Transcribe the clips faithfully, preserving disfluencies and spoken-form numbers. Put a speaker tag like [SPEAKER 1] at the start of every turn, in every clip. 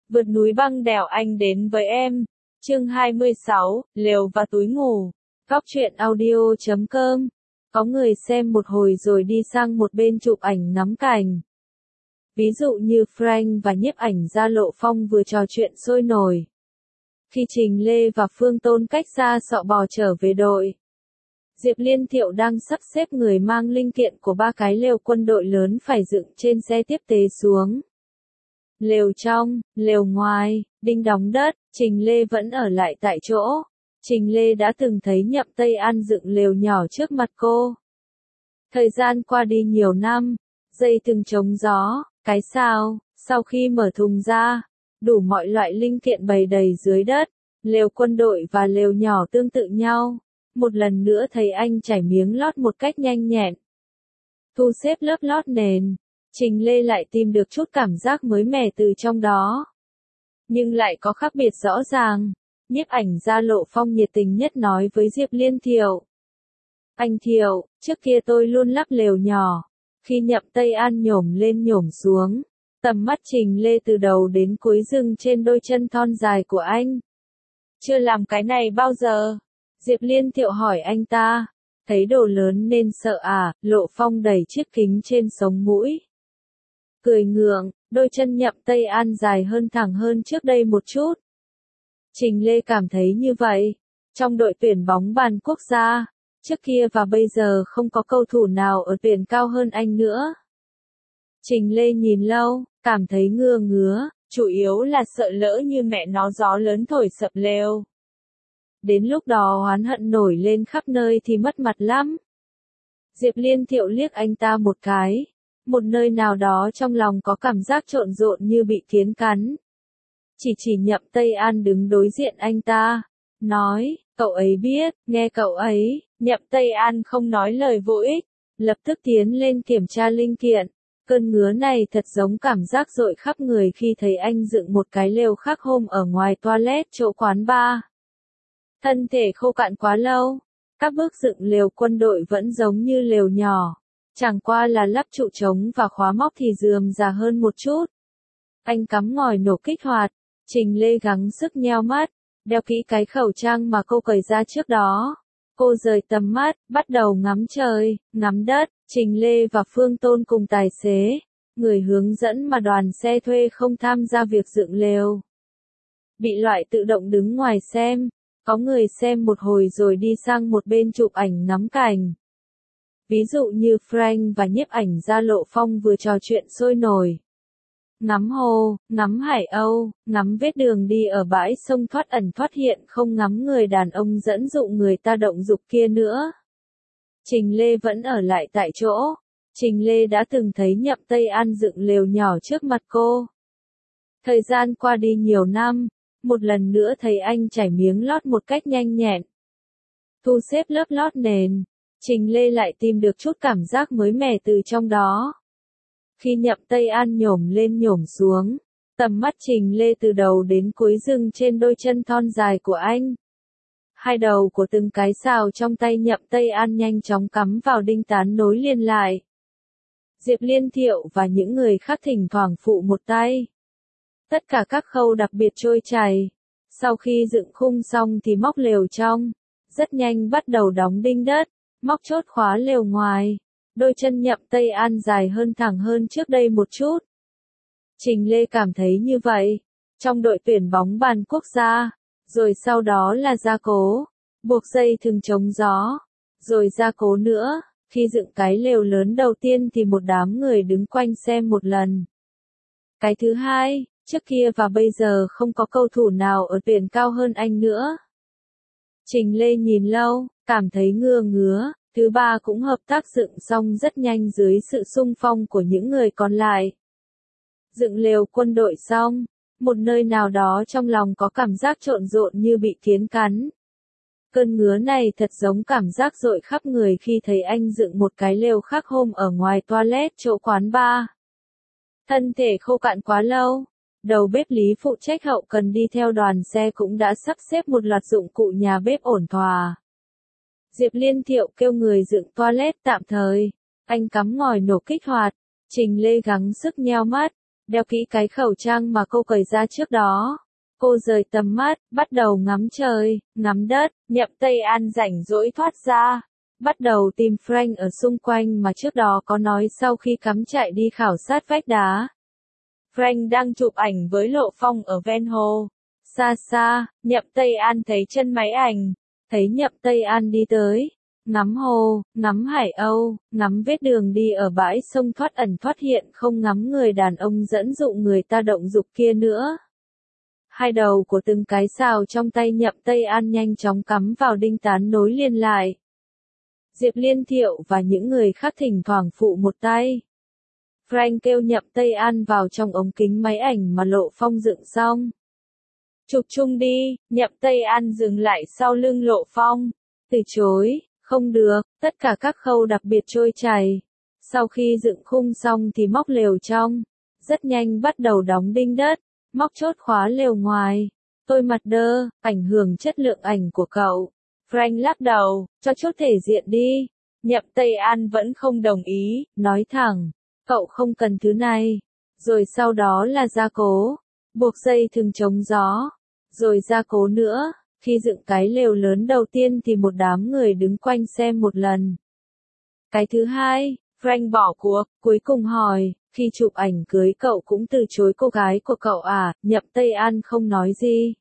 [SPEAKER 1] Vượt núi băng đèo anh đến với em. Chương hai mươi sáu, lều và túi ngủ. Góc truyện audio chấm com. Có người xem một hồi rồi đi sang một bên chụp ảnh ngắm cảnh. Ví dụ như Frank và nhiếp ảnh gia Lộ Phong vừa trò chuyện sôi nổi. Khi Trình Lê và Phương Tôn cách xa sọ bò trở về đội, Diệp Liên Thiệu đang sắp xếp người mang linh kiện của ba cái lều quân đội lớn phải dựng trên xe tiếp tế xuống. Lều trong, lều ngoài, đinh đóng đất, Trình Lê vẫn ở lại tại chỗ. Trình Lê đã từng thấy Nhậm Tây An dựng lều nhỏ trước mặt cô. Thời gian qua đi nhiều năm, dây thừng chống gió, cái sao, sau khi mở thùng ra, đủ mọi loại linh kiện bày đầy dưới đất, lều quân đội và lều nhỏ tương tự nhau. Một lần nữa thấy anh trải miếng lót một cách nhanh nhẹn. Thu xếp lớp lót nền, Trình Lê lại tìm được chút cảm giác mới mẻ từ trong đó. Nhưng lại có khác biệt rõ ràng. Nhiếp ảnh gia Lộ Phong nhiệt tình nhất nói với Diệp Liên Thiệu. Anh Thiệu, trước kia tôi luôn lắp lều nhỏ. Khi Nhậm Tây An nhổm lên nhổm xuống, tầm mắt Trình Lê từ đầu đến cuối dừng trên đôi chân thon dài của anh. Chưa làm cái này bao giờ? Diệp Liên Thiệu hỏi anh ta. Thấy đồ lớn nên sợ à? Lộ Phong đẩy chiếc kính trên sống mũi. Cười ngượng, đôi chân Nhậm Tây An dài hơn thẳng hơn trước đây một chút. Trình Lê cảm thấy như vậy. Trong đội tuyển bóng bàn quốc gia, trước kia và bây giờ không có cầu thủ nào ở tuyển cao hơn anh nữa. Trình Lê nhìn lâu, cảm thấy ngưa ngứa, chủ yếu là sợ lỡ như mẹ nó gió lớn thổi sập lều. Đến lúc đó oán hận nổi lên khắp nơi thì mất mặt lắm. Diệp Liên Thiệu liếc anh ta một cái. Một nơi nào đó trong lòng có cảm giác trộn rộn như bị kiến cắn. Chỉ chỉ Nhậm Tây An đứng đối diện anh ta. Nói, cậu ấy biết, nghe cậu ấy. Nhậm Tây An không nói lời vô ích. Lập tức tiến lên kiểm tra linh kiện. Cơn ngứa này thật giống cảm giác dội khắp người khi thấy anh dựng một cái lều khác hôm ở ngoài toilet chỗ quán bar. Thân thể khô cạn quá lâu. Các bước dựng lều quân đội vẫn giống như lều nhỏ. Chẳng qua là lắp trụ trống và khóa móc thì rườm rà hơn một chút. Anh cắm ngòi nổ kích hoạt. Trình Lê gắng sức nheo mắt. Đeo kỹ cái khẩu trang mà cô cởi ra trước đó. Cô rời tầm mắt, bắt đầu ngắm trời, ngắm đất. Trình Lê và Phương Tôn cùng tài xế, người hướng dẫn mà đoàn xe thuê không tham gia việc dựng lều. Bị loại tự động đứng ngoài xem. Có người xem một hồi rồi đi sang một bên chụp ảnh ngắm cảnh. Ví dụ như Frank và nhiếp ảnh gia Lộ Phong vừa trò chuyện sôi nổi. Ngắm hồ, ngắm hải âu, ngắm vết đường đi ở bãi sông thoát ẩn thoát hiện, không ngắm người đàn ông dẫn dụ người ta động dục kia nữa. Trình Lê vẫn ở lại tại chỗ. Trình Lê đã từng thấy Nhậm Tây An dựng lều nhỏ trước mặt cô. Thời gian qua đi nhiều năm, một lần nữa thấy anh trải miếng lót một cách nhanh nhẹn. Thu xếp lớp lót nền, Trình Lê lại tìm được chút cảm giác mới mẻ từ trong đó. Khi Nhậm Tây An nhổm lên nhổm xuống, tầm mắt Trình Lê từ đầu đến cuối dừng trên đôi chân thon dài của anh. Hai đầu của từng cái sào trong tay Nhậm Tây An nhanh chóng cắm vào đinh tán nối liền lại. Diệp Liên Thiệu và những người khác thỉnh thoảng phụ một tay. Tất cả các khâu đặc biệt trôi chảy. Sau khi dựng khung xong thì móc lều trong. Rất nhanh bắt đầu đóng đinh đất. Móc chốt khóa lều ngoài. Đôi chân Nhậm Tây An dài hơn thẳng hơn trước đây một chút. Trình Lê cảm thấy như vậy. Trong đội tuyển bóng bàn quốc gia. Rồi sau đó là gia cố. Buộc dây thừng chống gió. Rồi gia cố nữa. Khi dựng cái lều lớn đầu tiên thì một đám người đứng quanh xem một lần. Cái thứ hai, trước kia và bây giờ không có cầu thủ nào ở tuyển cao hơn anh nữa. Trình Lê nhìn lâu, cảm thấy ngưa ngứa. Thứ ba cũng hợp tác dựng xong rất nhanh dưới sự xung phong của những người còn lại. Dựng lều quân đội xong, một nơi nào đó trong lòng có cảm giác trộn rộn như bị kiến cắn. Cơn ngứa này thật giống cảm giác dội khắp người khi thấy anh dựng một cái lều khác hôm ở ngoài toilet chỗ quán bar. Thân thể khô cạn quá lâu. Đầu bếp Lý phụ trách hậu cần đi theo đoàn xe cũng đã sắp xếp một loạt dụng cụ nhà bếp ổn thỏa. Diệp Liên Thiệu kêu người dựng toilet tạm thời. Anh cắm ngòi nổ kích hoạt. Trình Lê gắng sức nheo mắt. đeo kỹ cái khẩu trang mà cô cởi ra trước đó. Cô rời tầm mắt, bắt đầu ngắm trời, ngắm đất, Nhậm Tây An rảnh rỗi thoát ra. Bắt đầu tìm Frank ở xung quanh mà trước đó có nói sau khi cắm trại đi khảo sát vách đá. Frank đang chụp ảnh với Lộ Phong ở ven hồ. Xa xa, Nhậm Tây An thấy chân máy ảnh, thấy Nhậm Tây An đi tới. Ngắm hồ, ngắm hải âu, ngắm vết đường đi ở bãi sông thoát ẩn thoát hiện, không ngắm người đàn ông dẫn dụ người ta động dục kia nữa. Hai đầu của từng cái sào trong tay Nhậm Tây An nhanh chóng cắm vào đinh tán nối liền lại. Diệp Liên Thiệu và những người khác thỉnh thoảng phụ một tay. Frank kêu Nhậm Tây An vào trong ống kính máy ảnh mà Lộ Phong dựng xong. Chụp chung đi, Nhậm Tây An dừng lại sau lưng Lộ Phong. Từ chối, không được, tất cả các khâu đặc biệt trôi chảy. Sau khi dựng khung xong thì móc lều trong. Rất nhanh bắt đầu đóng đinh đất, móc chốt khóa lều ngoài. Tôi mặt đơ, ảnh hưởng chất lượng ảnh của cậu. Frank lắc đầu, cho chốt thể diện đi. Nhậm Tây An vẫn không đồng ý, nói thẳng, cậu không cần thứ này. Rồi sau đó là gia cố, buộc dây thừng chống gió, rồi gia cố nữa. Khi dựng cái lều lớn đầu tiên thì một đám người đứng quanh xem một lần. Cái thứ hai, Frank bỏ cuộc, cuối cùng hỏi, khi chụp ảnh cưới cậu cũng từ chối cô gái của cậu à? Nhậm Tây An không nói gì.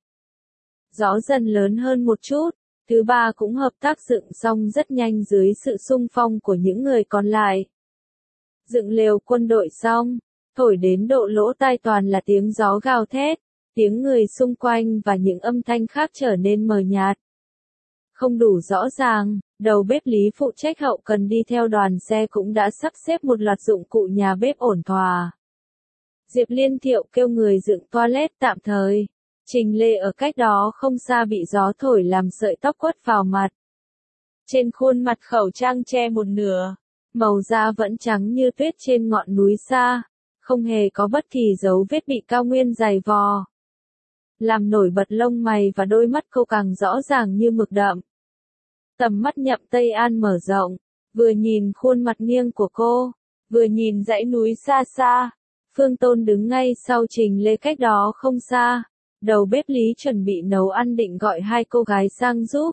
[SPEAKER 1] Gió dần lớn hơn một chút. Thứ ba cũng hợp tác dựng xong rất nhanh dưới sự xung phong của những người còn lại. Dựng lều quân đội xong, thổi đến độ lỗ tai toàn là tiếng gió gào thét, tiếng người xung quanh và những âm thanh khác trở nên mờ nhạt. Không đủ rõ ràng, đầu bếp Lý phụ trách hậu cần đi theo đoàn xe cũng đã sắp xếp một loạt dụng cụ nhà bếp ổn thỏa. Diệp Liên Thiệu kêu người dựng toilet tạm thời. Trình Lê ở cách đó không xa bị gió thổi làm sợi tóc quất vào mặt. Trên khuôn mặt khẩu trang che một nửa, màu da vẫn trắng như tuyết trên ngọn núi xa, không hề có bất kỳ dấu vết bị cao nguyên dày vò. Làm nổi bật lông mày và đôi mắt cô càng rõ ràng như mực đậm. Tầm mắt Nhậm Tây An mở rộng, vừa nhìn khuôn mặt nghiêng của cô, vừa nhìn dãy núi xa xa. Phương Tôn đứng ngay sau Trình Lê cách đó không xa. Đầu bếp Lý chuẩn bị nấu ăn định gọi hai cô gái sang giúp.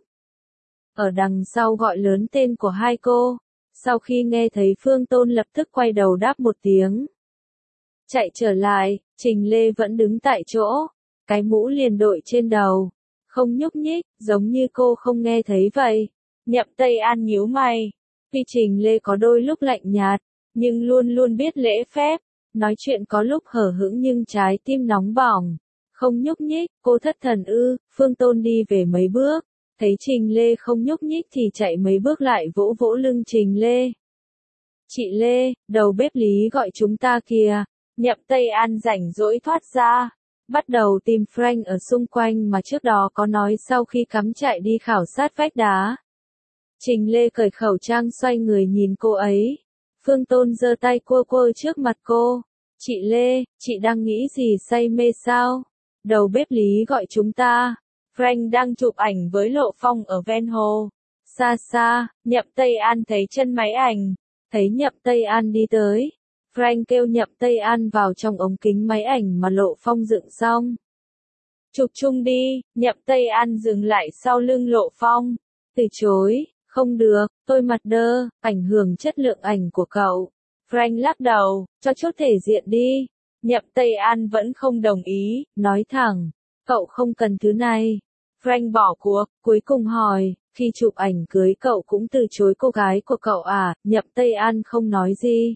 [SPEAKER 1] Ở đằng sau gọi lớn tên của hai cô. Sau khi nghe thấy Phương Tôn lập tức quay đầu đáp một tiếng. Chạy trở lại, Trình Lê vẫn đứng tại chỗ. Cái mũ liền đội trên đầu. Không nhúc nhích, giống như cô không nghe thấy vậy. Nhậm Tây An nhíu mày. Tuy Trình Lê có đôi lúc lạnh nhạt, nhưng luôn luôn biết lễ phép. Nói chuyện có lúc hở hững nhưng trái tim nóng bỏng. Không nhúc nhích, cô thất thần ư? Phương Tôn đi về mấy bước, thấy Trình Lê không nhúc nhích thì chạy mấy bước lại vỗ vỗ lưng Trình Lê. Chị Lê, đầu bếp Lý gọi chúng ta kìa. Nhậm Tây An rảnh rỗi thoát ra, bắt đầu tìm Frank ở xung quanh mà trước đó có nói sau khi cắm trại đi khảo sát vách đá. Trình Lê cởi khẩu trang xoay người nhìn cô ấy. Phương Tôn giơ tay cua cua trước mặt cô. Chị Lê, chị đang nghĩ gì say mê sao? Đầu bếp Lý gọi chúng ta. Frank đang chụp ảnh với Lộ Phong ở ven hồ. Xa xa, Nhậm Tây An thấy chân máy ảnh, thấy Nhậm Tây An đi tới. Frank kêu Nhậm Tây An vào trong ống kính máy ảnh mà Lộ Phong dựng xong. Chụp chung đi, Nhậm Tây An dừng lại sau lưng Lộ Phong. Từ chối, không được, tôi mặt đơ, ảnh hưởng chất lượng ảnh của cậu. Frank lắc đầu, cho chốt thể diện đi. Nhậm Tây An vẫn không đồng ý, nói thẳng, cậu không cần thứ này. Frank bỏ cuộc, cuối cùng hỏi, khi chụp ảnh cưới cậu cũng từ chối cô gái của cậu à? Nhậm Tây An không nói gì.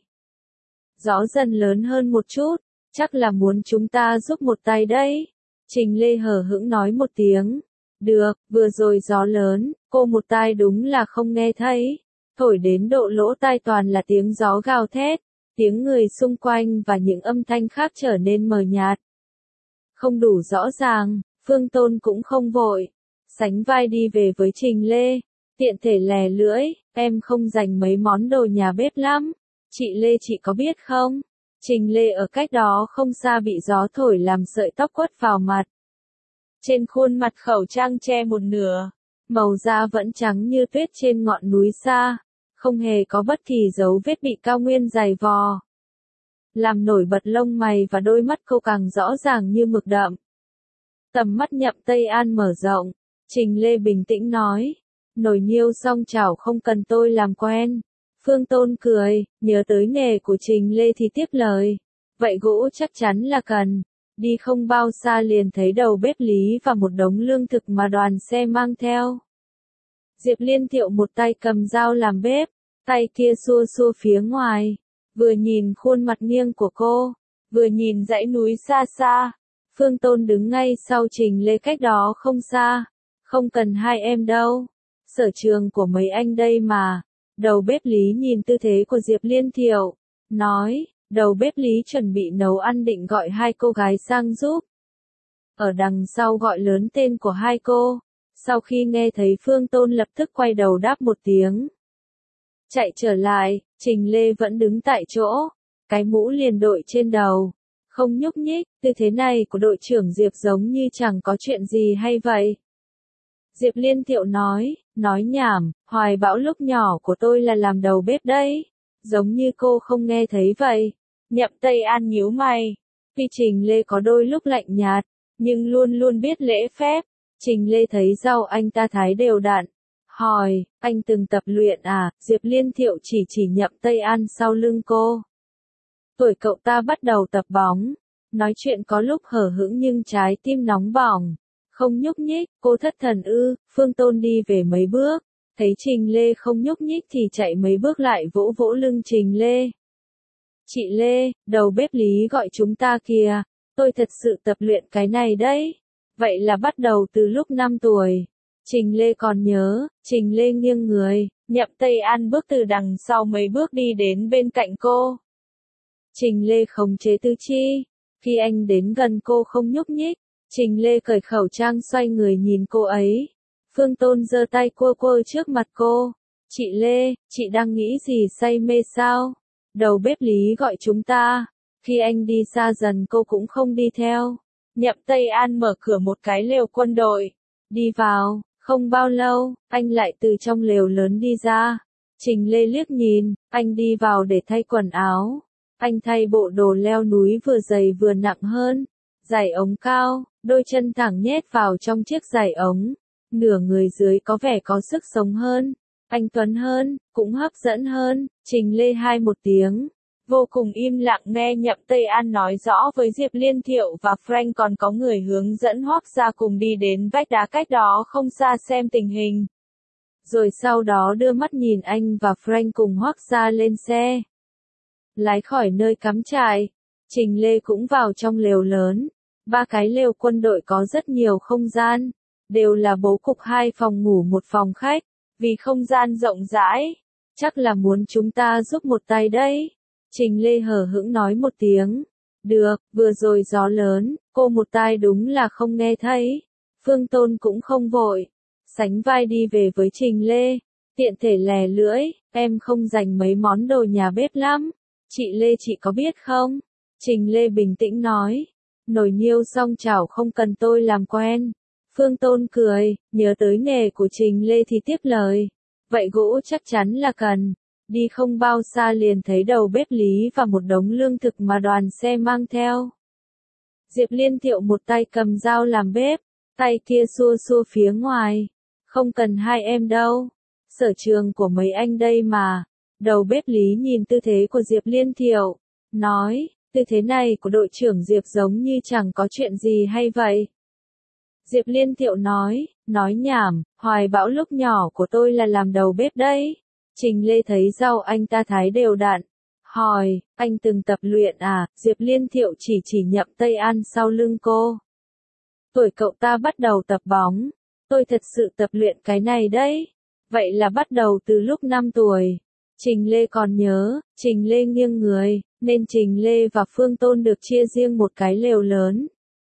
[SPEAKER 1] Gió dần lớn hơn một chút, chắc là muốn chúng ta giúp một tay đấy. Trình Lê hờ hững nói một tiếng. Được, vừa rồi gió lớn, cô một tai đúng là không nghe thấy. Thổi đến độ lỗ tai toàn là tiếng gió gào thét. Tiếng người xung quanh và những âm thanh khác trở nên mờ nhạt. Không đủ rõ ràng, Phương Tôn cũng không vội. Sánh vai đi về với Trình Lê. Tiện thể lè lưỡi, em không dành mấy món đồ nhà bếp lắm. Chị Lê chị có biết không? Trình Lê ở cách đó không xa bị gió thổi làm sợi tóc quất vào mặt. Trên khuôn mặt khẩu trang che một nửa. Màu da vẫn trắng như tuyết trên ngọn núi xa. Không hề có bất kỳ dấu vết bị cao nguyên dày vò. làm nổi bật lông mày và đôi mắt cô càng rõ ràng như mực đậm. Tầm mắt Nhậm Tây An mở rộng, Trình Lê bình tĩnh nói, nồi niêu song chảo không cần tôi làm quen. Phương Tôn cười, nhớ tới nghề của Trình Lê thì tiếp lời, vậy gỗ chắc chắn là cần. Đi không bao xa liền thấy đầu bếp Lý và một đống lương thực mà đoàn xe mang theo. Diệp Liên Thiệu một tay cầm dao làm bếp, tay kia xua xua phía ngoài, vừa nhìn khuôn mặt nghiêng của cô, vừa nhìn dãy núi xa xa. Phương Tôn đứng ngay sau Trình Lê cách đó không xa, không cần hai em đâu, sở trường của mấy anh đây mà. Đầu bếp Lý nhìn tư thế của Diệp Liên Thiệu, nói, đầu bếp Lý chuẩn bị nấu ăn định gọi hai cô gái sang giúp. Ở đằng sau gọi lớn tên của hai cô, sau khi nghe thấy Phương Tôn lập tức quay đầu đáp một tiếng. Chạy trở lại, Trình Lê vẫn đứng tại chỗ, cái mũ liền đội trên đầu, không nhúc nhích, tư thế này của đội trưởng Diệp giống như chẳng có chuyện gì hay vậy. Diệp Liên Thiệu nói, nói nhảm, hoài bão lúc nhỏ của tôi là làm đầu bếp đấy, giống như cô không nghe thấy vậy. Nhậm Tây An nhíu mày, tuy Trình Lê có đôi lúc lạnh nhạt, nhưng luôn luôn biết lễ phép. Trình Lê thấy rau anh ta thái đều đặn, hỏi, anh từng tập luyện à? Diệp Liên Thiệu chỉ chỉ Nhậm Tây An sau lưng cô. Tuổi cậu ta bắt đầu tập bóng, nói chuyện có lúc hở hững nhưng trái tim nóng bỏng, không nhúc nhích. Cô thất thần ư? Phương Tôn đi về mấy bước, thấy Trình Lê không nhúc nhích thì chạy mấy bước lại vỗ vỗ lưng Trình Lê. Chị Lê, đầu bếp Lý gọi chúng ta kìa, tôi thật sự tập luyện cái này đấy. Vậy là bắt đầu từ lúc năm tuổi. Trình Lê còn nhớ, Trình Lê nghiêng người, Nhậm Tây An bước từ đằng sau mấy bước đi đến bên cạnh cô. Trình Lê khống chế tứ chi, khi anh đến gần cô không nhúc nhích, Trình Lê cởi khẩu trang xoay người nhìn cô ấy. Phương Tôn giơ tay cua cua trước mặt cô. Chị Lê, chị đang nghĩ gì say mê sao? Đầu bếp Lý gọi chúng ta. Khi anh đi xa dần cô cũng không đi theo. Nhậm Tây An mở cửa một cái lều quân đội. Đi vào, không bao lâu, anh lại từ trong lều lớn đi ra. Trình Lê liếc nhìn, anh đi vào để thay quần áo. Anh thay bộ đồ leo núi vừa dày vừa nặng hơn. Giày ống cao, đôi chân thẳng nhét vào trong chiếc giày ống. Nửa người dưới có vẻ có sức sống hơn. Anh tuấn hơn, cũng hấp dẫn hơn. Trình Lê hai một tiếng. Vô cùng im lặng nghe Nhậm Tây An nói rõ với Diệp Liên Thiệu và Frank còn có người hướng dẫn Hoắc Gia cùng đi đến vách đá cách đó không xa xem tình hình. Rồi sau đó đưa mắt nhìn anh và Frank cùng Hoắc Gia lên xe. Lái khỏi nơi cắm trại, Trình Lê cũng vào trong lều lớn. Ba cái lều quân đội có rất nhiều không gian, đều là bố cục hai phòng ngủ một phòng khách, vì không gian rộng rãi, chắc là muốn chúng ta giúp một tay đấy. Trình Lê hờ hững nói một tiếng. Được, vừa rồi gió lớn, cô một tai đúng là không nghe thấy. Phương Tôn cũng không vội, sánh vai đi về với Trình Lê, tiện thể lè lưỡi, em không dành mấy món đồ nhà bếp lắm. Chị Lê chị có biết không? Trình Lê bình tĩnh nói, nồi niêu song chảo không cần tôi làm quen. Phương Tôn cười, nhớ tới nghề của Trình Lê thì tiếp lời, vậy gỗ chắc chắn là cần. Đi không bao xa liền thấy đầu bếp Lý và một đống lương thực mà đoàn xe mang theo. Diệp Liên Thiệu một tay cầm dao làm bếp, tay kia xua xua phía ngoài. Không cần hai em đâu, sở trường của mấy anh đây mà. Đầu bếp Lý nhìn tư thế của Diệp Liên Thiệu, nói, tư thế này của đội trưởng Diệp giống như chẳng có chuyện gì hay vậy. Diệp Liên Thiệu nói, nói nhảm, hoài bão lúc nhỏ của tôi là làm đầu bếp đấy. Trình Lê thấy rau anh ta thái đều đặn, hỏi, anh từng tập luyện à? Diệp Liên Thiệu chỉ chỉ Nhậm Tây An sau lưng cô. Tuổi cậu ta bắt đầu tập bóng, tôi thật sự tập luyện cái này đấy. Vậy là bắt đầu từ lúc năm tuổi. Trình Lê còn nhớ, Trình Lê nghiêng người, nên Trình Lê và Phương Tôn được chia riêng một cái lều lớn.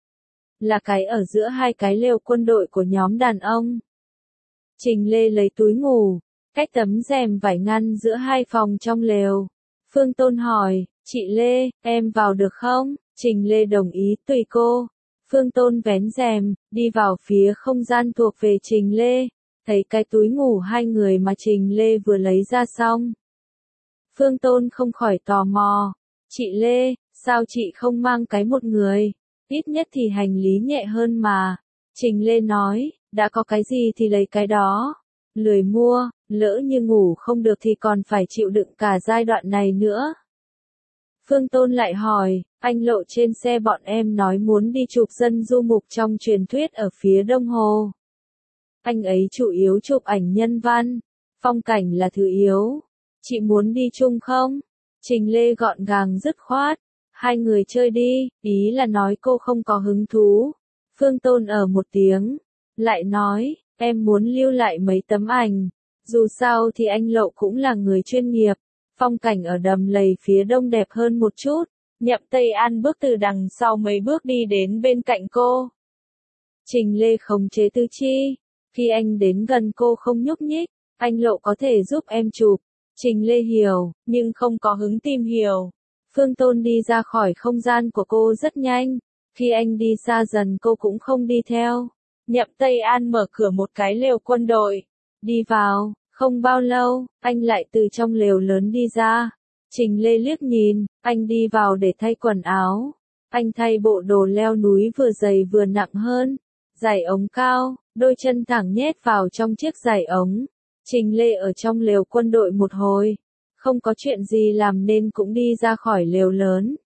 [SPEAKER 1] Là cái ở giữa hai cái lều quân đội của nhóm đàn ông. Trình Lê lấy túi ngủ, cách tấm rèm vải ngăn giữa hai phòng trong lều. Phương Tôn hỏi, chị Lê, em vào được không? Trình Lê đồng ý, tùy cô. Phương Tôn vén rèm, đi vào phía không gian thuộc về Trình Lê, thấy cái túi ngủ hai người mà Trình Lê vừa lấy ra xong. Phương Tôn không khỏi tò mò. Chị Lê, sao chị không mang cái một người? Ít nhất thì hành lý nhẹ hơn mà. Trình Lê nói, đã có cái gì thì lấy cái đó. Lười mua, lỡ như ngủ không được thì còn phải chịu đựng cả giai đoạn này nữa. Phương Tôn lại hỏi, anh Lộ trên xe bọn em nói muốn đi chụp dân du mục trong truyền thuyết ở phía Đông Hồ. Anh ấy chủ yếu chụp ảnh nhân văn, phong cảnh là thứ yếu. Chị muốn đi chung không? Trình Lê gọn gàng dứt khoát, hai người chơi đi, ý là nói cô không có hứng thú. Phương Tôn ở một tiếng, lại nói, em muốn lưu lại mấy tấm ảnh, dù sao thì anh Lộ cũng là người chuyên nghiệp, phong cảnh ở đầm lầy phía đông đẹp hơn một chút. Nhậm Tây An bước từ đằng sau mấy bước đi đến bên cạnh cô. Trình Lê khống chế tư chi, khi anh đến gần cô không nhúc nhích, anh Lộ có thể giúp em chụp. Trình Lê hiểu, nhưng không có hứng tìm hiểu. Phương Tôn đi ra khỏi không gian của cô rất nhanh, khi anh đi xa dần cô cũng không đi theo. Nhậm Tây An mở cửa một cái lều quân đội, đi vào, không bao lâu, anh lại từ trong lều lớn đi ra. Trình Lê liếc nhìn, anh đi vào để thay quần áo. Anh thay bộ đồ leo núi vừa dày vừa nặng hơn, giày ống cao, đôi chân thẳng nhét vào trong chiếc giày ống. Trình Lê ở trong lều quân đội một hồi, không có chuyện gì làm nên cũng đi ra khỏi lều lớn.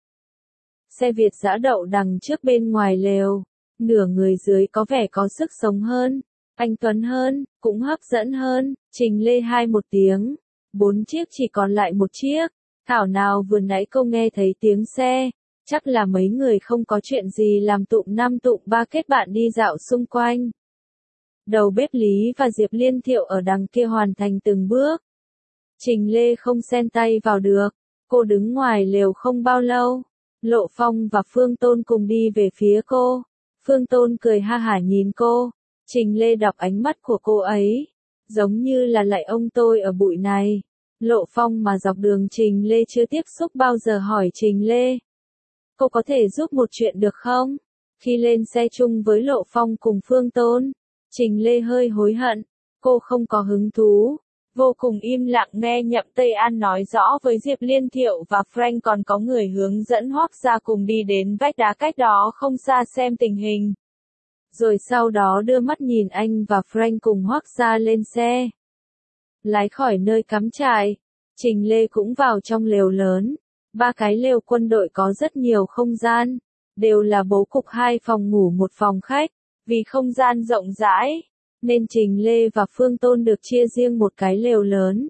[SPEAKER 1] Xe Việt dã đậu đằng trước bên ngoài lều, nửa người dưới có vẻ có sức sống hơn, anh tuấn hơn, cũng hấp dẫn hơn. Trình Lê hai một tiếng, bốn chiếc chỉ còn lại một chiếc. Thảo nào vừa nãy cô nghe thấy tiếng xe, chắc là mấy người không có chuyện gì làm tụm năm tụm ba kết bạn đi dạo xung quanh. Đầu bếp Lý và Diệp Liên Thiệu ở đằng kia hoàn thành từng bước. Trình Lê không xen tay vào được, cô đứng ngoài lều không bao lâu. Lộ Phong và Phương Tôn cùng đi về phía cô. Phương Tôn cười ha hả nhìn cô. Trình Lê đọc ánh mắt của cô ấy, giống như là lạy ông tôi ở bụi này. Lộ Phong mà dọc đường Trình Lê chưa tiếp xúc bao giờ hỏi Trình Lê, cô có thể giúp một chuyện được không? Khi lên xe chung với Lộ Phong cùng Phương Tôn, Trình Lê hơi hối hận, cô không có hứng thú. Vô cùng im lặng nghe Nhậm Tây An nói rõ với Diệp Liên Thiệu và Frank còn có người hướng dẫn Hoắc Gia cùng đi đến vách đá cách đó không xa xem tình hình. Rồi sau đó đưa mắt nhìn anh và Frank cùng Hoắc Gia lên xe. Lái khỏi nơi cắm trại, Trình Lê cũng vào trong lều lớn. Ba cái lều quân đội có rất nhiều không gian, đều là bố cục hai phòng ngủ một phòng khách. Vì không gian rộng rãi, nên Trình Lê và Phương Tôn được chia riêng một cái lều lớn.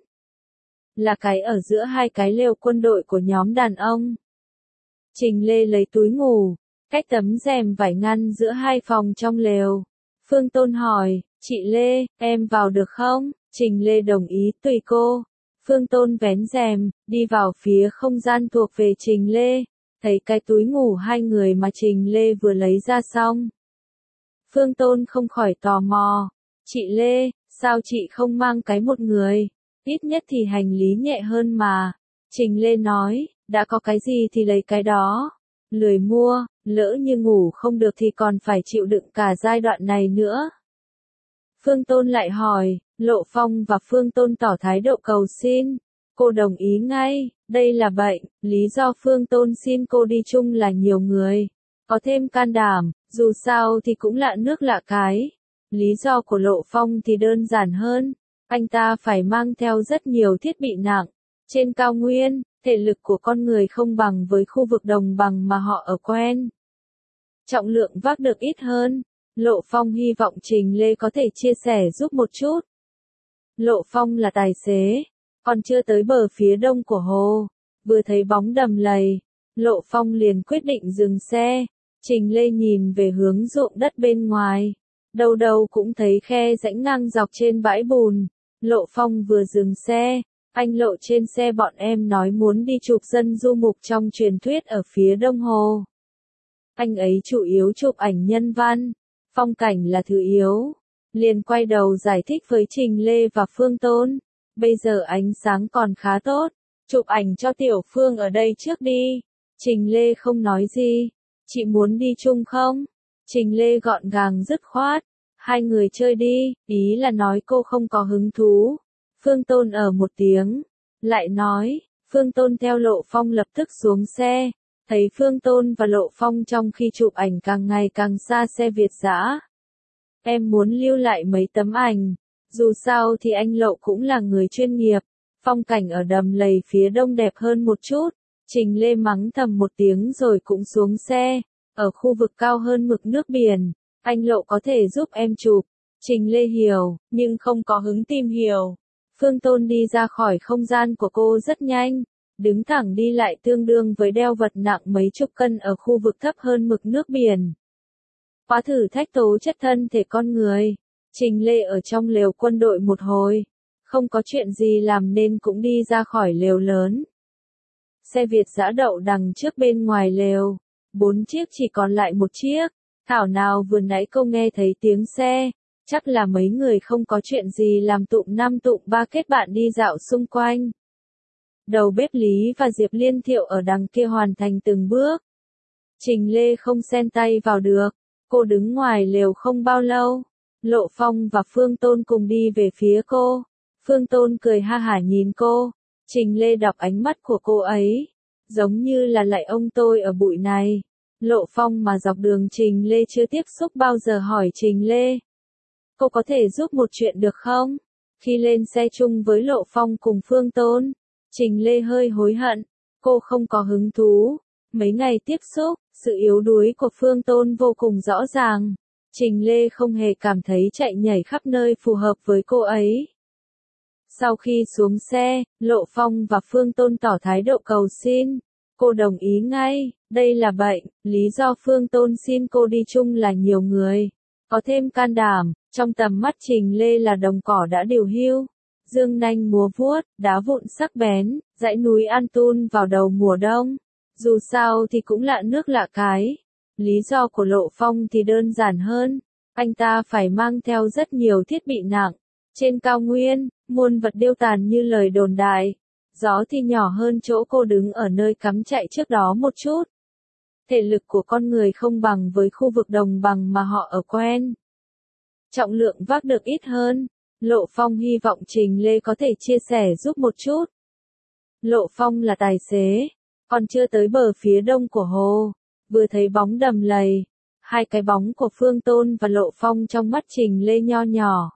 [SPEAKER 1] Là cái ở giữa hai cái lều quân đội của nhóm đàn ông. Trình Lê lấy túi ngủ, cách tấm rèm vải ngăn giữa hai phòng trong lều. Phương Tôn hỏi, chị Lê, em vào được không? Trình Lê đồng ý, tùy cô. Phương Tôn vén rèm, đi vào phía không gian thuộc về Trình Lê. Thấy cái túi ngủ hai người mà Trình Lê vừa lấy ra xong. Phương Tôn không khỏi tò mò. Chị Lê, sao chị không mang cái một người? Ít nhất thì hành lý nhẹ hơn mà. Trình Lê nói, đã có cái gì thì lấy cái đó. Lười mua, lỡ như ngủ không được thì còn phải chịu đựng cả giai đoạn này nữa. Phương Tôn lại hỏi, Lộ Phong và Phương Tôn tỏ thái độ cầu xin. Cô đồng ý ngay, đây là bệnh, lý do Phương Tôn xin cô đi chung là nhiều người. Có thêm can đảm, dù sao thì cũng lạ nước lạ cái. Lý do của Lộ Phong thì đơn giản hơn, anh ta phải mang theo rất nhiều thiết bị nặng. Trên cao nguyên, thể lực của con người không bằng với khu vực đồng bằng mà họ ở quen. Trọng lượng vác được ít hơn. Lộ Phong hy vọng Trình Lê có thể chia sẻ giúp một chút. Lộ Phong là tài xế, còn chưa tới bờ phía đông của hồ, vừa thấy bóng đầm lầy, Lộ Phong liền quyết định dừng xe. Trình Lê nhìn về hướng ruộng đất bên ngoài, đầu đầu cũng thấy khe rãnh ngang dọc trên bãi bùn. Lộ Phong vừa dừng xe, anh Lộ trên xe bọn em nói muốn đi chụp dân du mục trong truyền thuyết ở phía đông hồ. Anh ấy chủ yếu chụp ảnh nhân văn, phong cảnh là thứ yếu. Liền quay đầu giải thích với Trình Lê và Phương Tôn. Bây giờ ánh sáng còn khá tốt, chụp ảnh cho Tiểu Phương ở đây trước đi. Trình Lê không nói gì. Chị muốn đi chung không? Trình Lê gọn gàng dứt khoát. Hai người chơi đi, ý là nói cô không có hứng thú. Phương Tôn ở một tiếng, lại nói, Phương Tôn theo Lộ Phong lập tức xuống xe, thấy Phương Tôn và Lộ Phong trong khi chụp ảnh càng ngày càng xa xe Việt dã. Em muốn lưu lại mấy tấm ảnh, dù sao thì anh Lộ cũng là người chuyên nghiệp, phong cảnh ở đầm lầy phía đông đẹp hơn một chút. Trình Lê mắng thầm một tiếng rồi cũng xuống xe, ở khu vực cao hơn mực nước biển, anh Lộ có thể giúp em chụp. Trình Lê hiểu, nhưng không có hứng tìm hiểu. Phương Tôn đi ra khỏi không gian của cô rất nhanh, đứng thẳng đi lại tương đương với đeo vật nặng mấy chục cân ở khu vực thấp hơn mực nước biển. Khóa thử thách tố chất thân thể con người. Trình Lê ở trong lều quân đội một hồi, không có chuyện gì làm nên cũng đi ra khỏi lều lớn. Xe Việt dã đậu đằng trước bên ngoài lều, bốn chiếc chỉ còn lại một chiếc. Thảo nào vừa nãy cô nghe thấy tiếng xe, chắc là mấy người không có chuyện gì làm tụm năm tụm ba kết bạn đi dạo xung quanh. Đầu bếp Lý và Diệp Liên Thiệu ở đằng kia hoàn thành từng bước. Trình Lê không xen tay vào được, cô đứng ngoài lều không bao lâu. Lộ Phong và Phương Tôn cùng đi về phía cô. Phương Tôn cười ha hả nhìn cô. Trình Lê đọc ánh mắt của cô ấy, giống như là lạy ông tôi ở bụi này. Lộ Phong mà dọc đường Trình Lê chưa tiếp xúc bao giờ hỏi Trình Lê, cô có thể giúp một chuyện được không? Khi lên xe chung với Lộ Phong cùng Phương Tôn, Trình Lê hơi hối hận, cô không có hứng thú. Mấy ngày tiếp xúc, sự yếu đuối của Phương Tôn vô cùng rõ ràng. Trình Lê không hề cảm thấy chạy nhảy khắp nơi phù hợp với cô ấy. Sau khi xuống xe, Lộ Phong và Phương Tôn tỏ thái độ cầu xin. Cô đồng ý ngay, đây là bệnh, lý do Phương Tôn xin cô đi chung là nhiều người có thêm can đảm. Trong tầm mắt Trình Lê là đồng cỏ đã điều hưu, dương nanh múa vuốt, đá vụn sắc bén, dãy núi An Tun vào đầu mùa đông. Dù sao thì cũng lạ nước lạ cái. Lý do của Lộ Phong thì đơn giản hơn, anh ta phải mang theo rất nhiều thiết bị nặng. Trên cao nguyên, muôn vật điêu tàn như lời đồn đại. Gió thì nhỏ hơn chỗ cô đứng ở nơi cắm trại trước đó một chút. Thể lực của con người không bằng với khu vực đồng bằng mà họ ở quen. Trọng lượng vác được ít hơn. Lộ Phong hy vọng Trình Lê có thể chia sẻ giúp một chút. Lộ Phong là tài xế, còn chưa tới bờ phía đông của hồ, vừa thấy bóng đầm lầy. Hai cái bóng của Phương Tôn và Lộ Phong trong mắt Trình Lê nho nhỏ,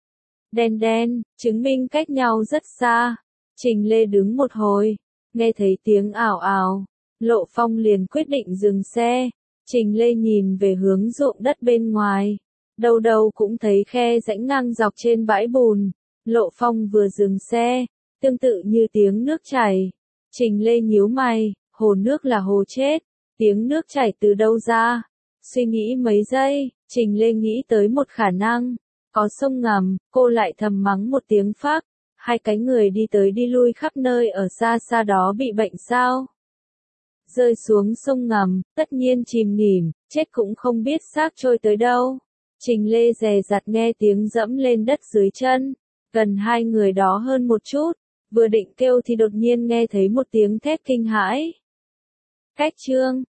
[SPEAKER 1] đen đen, chứng minh cách nhau rất xa. Trình Lê đứng một hồi, nghe thấy tiếng ảo ảo, Lộ Phong liền quyết định dừng xe. Trình Lê nhìn về hướng ruộng đất bên ngoài, đâu đâu cũng thấy khe rãnh ngang dọc trên bãi bùn. Lộ Phong vừa dừng xe, tương tự như tiếng nước chảy. Trình Lê nhíu mày, hồ nước là hồ chết, tiếng nước chảy từ đâu ra? Suy nghĩ mấy giây, Trình Lê nghĩ tới một khả năng, có sông ngầm. Cô lại thầm mắng một tiếng phác, hai cái người đi tới đi lui khắp nơi ở xa xa đó bị bệnh sao? Rơi xuống sông ngầm, tất nhiên chìm nghỉm, chết cũng không biết xác trôi tới đâu. Trình Lê dè dặt nghe tiếng dẫm lên đất dưới chân, gần hai người đó hơn một chút, vừa định kêu thì đột nhiên nghe thấy một tiếng thét kinh hãi. Cách chương